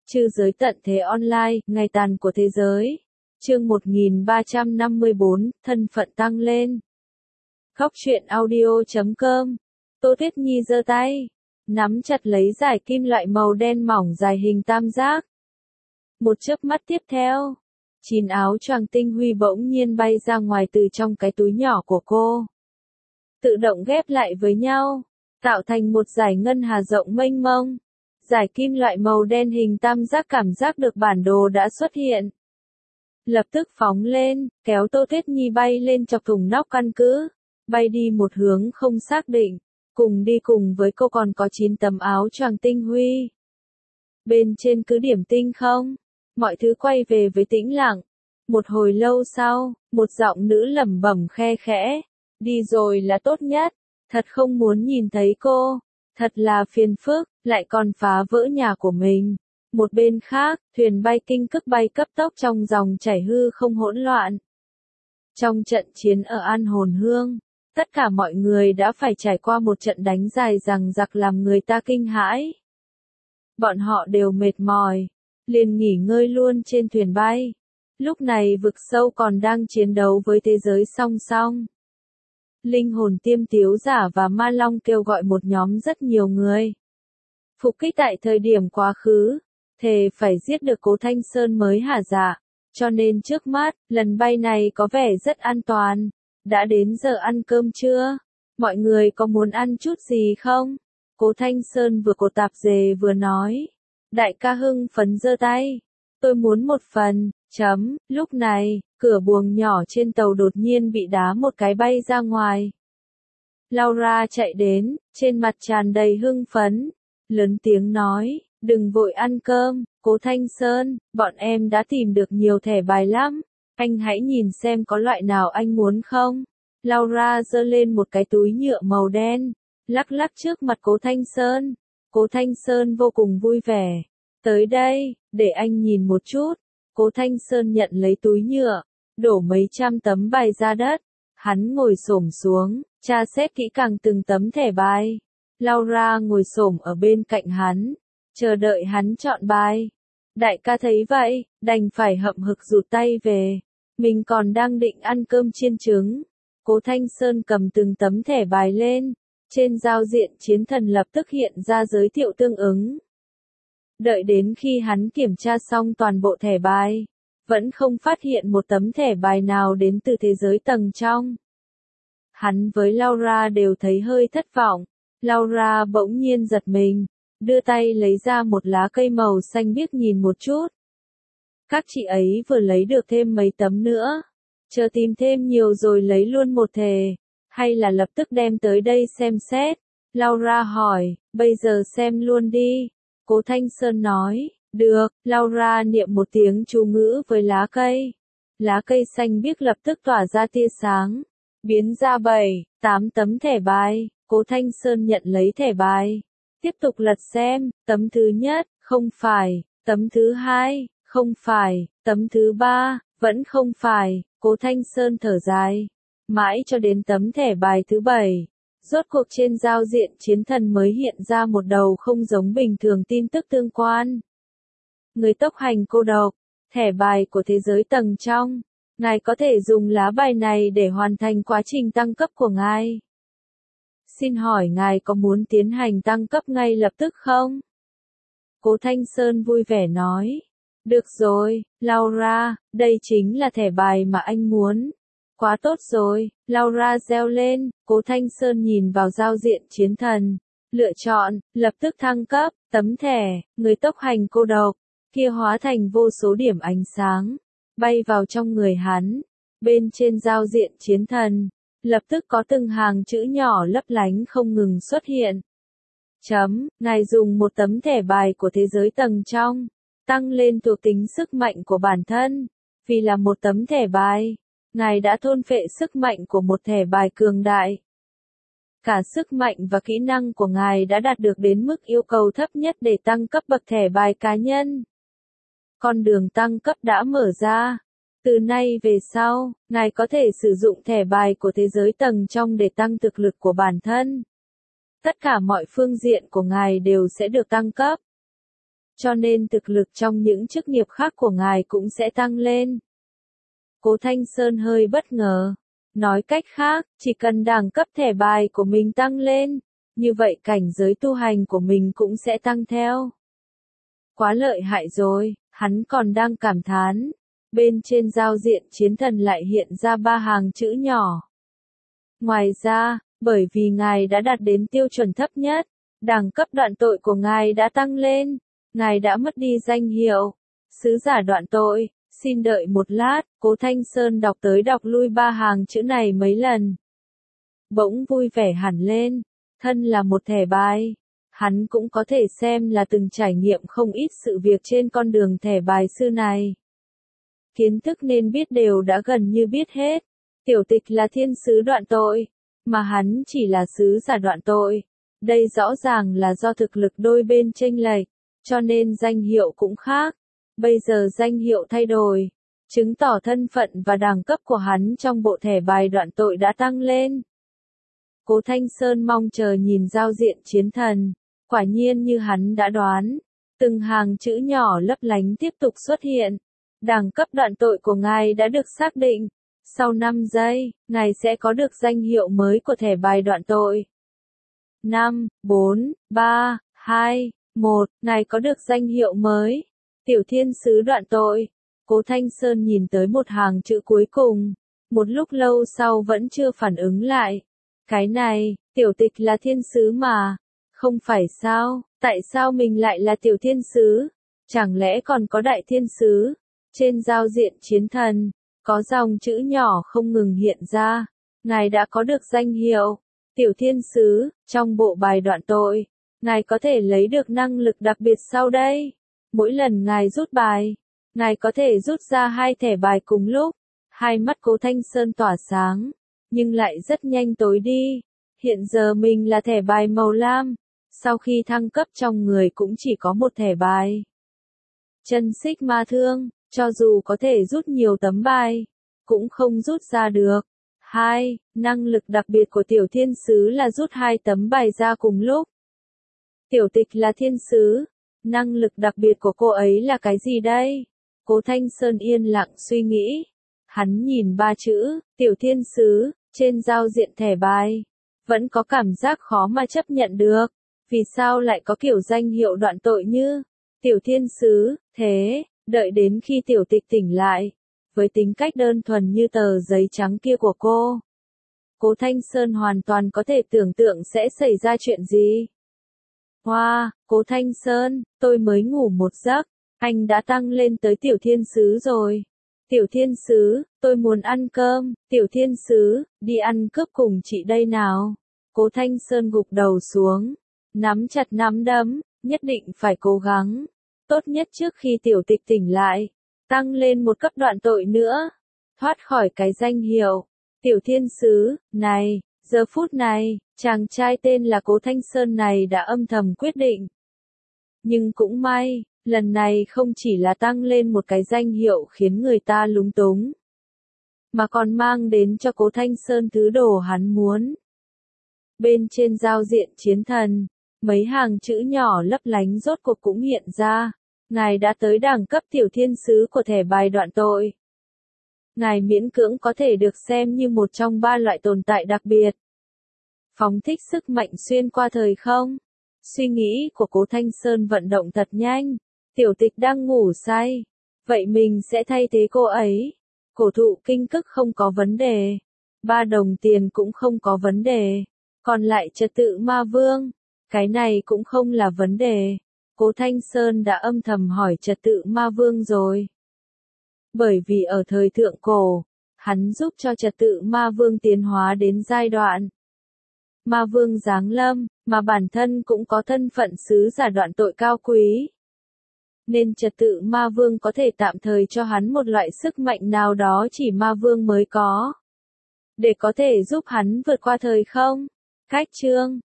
Trư giới tận thế online, ngày tàn của thế giới. Chương 1354, thân phận tăng lên. Khóc chuyện audio.com. Tô Tuyết Nhi giơ tay, nắm chặt lấy dải kim loại màu đen mỏng dài hình tam giác. Một chớp mắt tiếp theo, 9 áo choàng tinh huy bỗng nhiên bay ra ngoài từ trong cái túi nhỏ của cô. Tự động ghép lại với nhau, tạo thành một dải ngân hà rộng mênh mông. Dải kim loại màu đen hình tam giác cảm giác được bản đồ đã xuất hiện. Lập tức phóng lên, kéo Tô Tuyết Nhi bay lên chọc thủng nóc căn cứ, bay đi một hướng không xác định. Cùng đi cùng với cô còn có 9 tấm áo choàng tinh huy. Bên trên cứ điểm tinh không, mọi thứ quay về với tĩnh lặng. Một hồi lâu sau, một giọng nữ lẩm bẩm khe khẽ, đi rồi là tốt nhất, thật không muốn nhìn thấy cô, thật là phiền phức, lại còn phá vỡ nhà của mình. Một bên khác, thuyền bay kinh cực bay cấp tốc trong dòng chảy hư không hỗn loạn. Trong trận chiến ở An Hồn Hương, tất cả mọi người đã phải trải qua một trận đánh dài dằng dặc làm người ta kinh hãi. Bọn họ đều mệt mỏi, liền nghỉ ngơi luôn trên thuyền bay. Lúc này vực sâu còn đang chiến đấu với thế giới song song. Linh hồn tiêm tiếu giả và ma long kêu gọi một nhóm rất nhiều người. Phục kích tại thời điểm quá khứ, thề phải giết được Cố Thanh Sơn mới hả dạ. Cho nên trước mắt, lần bay này có vẻ rất an toàn. Đã đến giờ ăn cơm chưa? Mọi người có muốn ăn chút gì không? Cố Thanh Sơn vừa cột tạp dề vừa nói. Đại ca hưng phấn giơ tay. Tôi muốn một phần. Lúc này, cửa buồng nhỏ trên tàu đột nhiên bị đá một cái bay ra ngoài. Laura chạy đến, trên mặt tràn đầy hưng phấn. Lớn tiếng nói, đừng vội ăn cơm, Cố Thanh Sơn, bọn em đã tìm được nhiều thẻ bài lắm. Anh hãy nhìn xem có loại nào anh muốn không? Laura giơ lên một cái túi nhựa màu đen, lắc lắc trước mặt Cố Thanh Sơn. Cố Thanh Sơn vô cùng vui vẻ. Tới đây, để anh nhìn một chút. Cố Thanh Sơn nhận lấy túi nhựa, đổ mấy trăm tấm bài ra đất. Hắn ngồi xổm xuống, tra xét kỹ càng từng tấm thẻ bài. Laura ngồi xổm ở bên cạnh hắn, chờ đợi hắn chọn bài. Đại ca thấy vậy, đành phải hậm hực rụt tay về. Mình còn đang định ăn cơm chiên trứng. Cố Thanh Sơn cầm từng tấm thẻ bài lên. Trên giao diện chiến thần lập tức hiện ra giới thiệu tương ứng. Đợi đến khi hắn kiểm tra xong toàn bộ thẻ bài, vẫn không phát hiện một tấm thẻ bài nào đến từ thế giới tầng trong. Hắn với Laura đều thấy hơi thất vọng. Laura bỗng nhiên giật mình, đưa tay lấy ra một lá cây màu xanh biếc nhìn một chút. Các chị ấy vừa lấy được thêm mấy tấm nữa. Chờ tìm thêm nhiều rồi lấy luôn một thẻ, hay là lập tức đem tới đây xem xét? Laura hỏi, bây giờ xem luôn đi. Cố Thanh Sơn nói, được. Laura niệm một tiếng chú ngữ với lá cây. Lá cây xanh biếc lập tức tỏa ra tia sáng, biến ra 7, 8 tấm thẻ bài. Cố Thanh Sơn nhận lấy thẻ bài, tiếp tục lật xem. Tấm thứ nhất, không phải. Tấm thứ hai, không phải. Tấm thứ ba, vẫn không phải. Cố Thanh Sơn thở dài, mãi cho đến tấm thẻ bài thứ 7. Rốt cuộc trên giao diện chiến thần mới hiện ra một đầu không giống bình thường tin tức tương quan. Người tốc hành cô độc, thẻ bài của thế giới tầng trong. Ngài có thể dùng lá bài này để hoàn thành quá trình tăng cấp của ngài. Xin hỏi ngài có muốn tiến hành tăng cấp ngay lập tức không? Cố Thanh Sơn vui vẻ nói. Được rồi, Laura, đây chính là thẻ bài mà anh muốn. Quá tốt rồi, Laura reo lên. Cố Thanh Sơn nhìn vào giao diện chiến thần, lựa chọn, lập tức thăng cấp. Tấm thẻ, người tốc hành cô độc, kia hóa thành vô số điểm ánh sáng, bay vào trong người hắn. Bên trên giao diện chiến thần, lập tức có từng hàng chữ nhỏ lấp lánh không ngừng xuất hiện. Ngài dùng một tấm thẻ bài của thế giới tầng trong, tăng lên thuộc tính sức mạnh của bản thân. Vì là một tấm thẻ bài, ngài đã thôn phệ sức mạnh của một thẻ bài cường đại. Cả sức mạnh và kỹ năng của ngài đã đạt được đến mức yêu cầu thấp nhất để tăng cấp bậc thẻ bài cá nhân. Con đường tăng cấp đã mở ra. Từ nay về sau, ngài có thể sử dụng thẻ bài của thế giới tầng trong để tăng thực lực của bản thân. Tất cả mọi phương diện của ngài đều sẽ được tăng cấp. cho nên thực lực trong những chức nghiệp khác của ngài cũng sẽ tăng lên. Cố Thanh Sơn hơi bất ngờ. Nói cách khác, chỉ cần đẳng cấp thẻ bài của mình tăng lên, như vậy cảnh giới tu hành của mình cũng sẽ tăng theo. Quá lợi hại rồi, hắn còn đang cảm thán. Bên trên giao diện chiến thần lại hiện ra 3 hàng chữ nhỏ. Ngoài ra, bởi vì ngài đã đạt đến tiêu chuẩn thấp nhất, đẳng cấp đoạn tội của ngài đã tăng lên, ngài đã mất đi danh hiệu sứ giả đoạn tội. Xin đợi một lát, Cố Thanh Sơn đọc tới đọc lui 3 hàng chữ này mấy lần. Bỗng vui vẻ hẳn lên, thân là một thẻ bài. Hắn cũng có thể xem là từng trải nghiệm không ít sự việc trên con đường thẻ bài sư này. Kiến thức nên biết đều đã gần như biết hết. Tiểu Tịch là thiên sứ đoạn tội, mà hắn chỉ là sứ giả đoạn tội. Đây rõ ràng là do thực lực đôi bên chênh lệch, cho nên danh hiệu cũng khác. Bây giờ danh hiệu thay đổi, chứng tỏ thân phận và đẳng cấp của hắn trong bộ thẻ bài đoạn tội đã tăng lên. Cố Thanh Sơn mong chờ nhìn giao diện chiến thần, quả nhiên như hắn đã đoán, từng hàng chữ nhỏ lấp lánh tiếp tục xuất hiện. Đẳng cấp đoạn tội của ngài đã được xác định, sau 5 giây, ngài sẽ có được danh hiệu mới của thẻ bài đoạn tội. 5, 4, 3, 2, 1, ngài có được danh hiệu mới. Tiểu thiên sứ đoạn tội. Cố Thanh Sơn nhìn tới một hàng chữ cuối cùng, một lúc lâu sau vẫn chưa phản ứng lại. Cái này, Tiểu Tịch là thiên sứ mà. Không phải sao, tại sao mình lại là tiểu thiên sứ? Chẳng lẽ còn có đại thiên sứ? Trên giao diện chiến thần, có dòng chữ nhỏ không ngừng hiện ra. Ngài đã có được danh hiệu tiểu thiên sứ, trong bộ bài đoạn tội. Ngài có thể lấy được năng lực đặc biệt sau đây. Mỗi lần ngài rút bài, ngài có thể rút ra 2 thẻ bài cùng lúc. Hai mắt Cố Thanh Sơn tỏa sáng, nhưng lại rất nhanh tối đi. Hiện giờ mình là thẻ bài màu lam, sau khi thăng cấp trong người cũng chỉ có một thẻ bài. Chân xích ma thương, cho dù có thể rút nhiều tấm bài, cũng không rút ra được. 2. Năng lực đặc biệt của tiểu thiên sứ là rút 2 tấm bài ra cùng lúc. Tiểu Tịch là thiên sứ. Năng lực đặc biệt của cô ấy là cái gì đây? Cố Thanh Sơn yên lặng suy nghĩ. Hắn nhìn 3 chữ, tiểu thiên sứ, trên giao diện thẻ bài. Vẫn có cảm giác khó mà chấp nhận được. Vì sao lại có kiểu danh hiệu đoạn tội như tiểu thiên sứ? Thế, đợi đến khi Tiểu Tịch tỉnh lại, với tính cách đơn thuần như tờ giấy trắng kia của cô, Cố Thanh Sơn hoàn toàn có thể tưởng tượng sẽ xảy ra chuyện gì. Wow, Cố Thanh Sơn, tôi mới ngủ một giấc, anh đã tăng lên tới tiểu thiên sứ rồi. Tiểu thiên sứ, tôi muốn ăn cơm. Tiểu thiên sứ, đi ăn cướp cùng chị đây nào. Cố Thanh Sơn gục đầu xuống, nắm chặt nắm đấm, nhất định phải cố gắng. Tốt nhất trước khi Tiểu Tịch tỉnh lại, tăng lên một cấp đoạn tội nữa, thoát khỏi cái danh hiệu tiểu thiên sứ này. Giờ phút này, chàng trai tên là Cố Thanh Sơn này đã âm thầm quyết định. Nhưng cũng may, lần này không chỉ là tăng lên một cái danh hiệu khiến người ta lúng túng, mà còn mang đến cho Cố Thanh Sơn thứ đồ hắn muốn. Bên trên giao diện chiến thần, mấy hàng chữ nhỏ lấp lánh rốt cuộc cũng hiện ra. Ngài đã tới đẳng cấp tiểu thiên sứ của thẻ bài đoạn tội. Ngài miễn cưỡng có thể được xem như một trong 3 loại tồn tại đặc biệt. Phóng thích sức mạnh xuyên qua thời không. Suy nghĩ của Cố Thanh Sơn vận động thật nhanh. Tiểu Tịch đang ngủ say. Vậy mình sẽ thay thế cô ấy. Cổ thụ kinh cức không có vấn đề. 3 đồng tiền cũng không có vấn đề. Còn lại trật tự ma vương. Cái này cũng không là vấn đề. Cố Thanh Sơn đã âm thầm hỏi trật tự ma vương rồi. Bởi vì ở thời thượng cổ, hắn giúp cho trật tự ma vương tiến hóa đến giai đoạn ma vương giáng lâm, mà bản thân cũng có thân phận sứ giả đoạn tội cao quý. Nên trật tự ma vương có thể tạm thời cho hắn một loại sức mạnh nào đó chỉ ma vương mới có, để có thể giúp hắn vượt qua thời không. Cách chương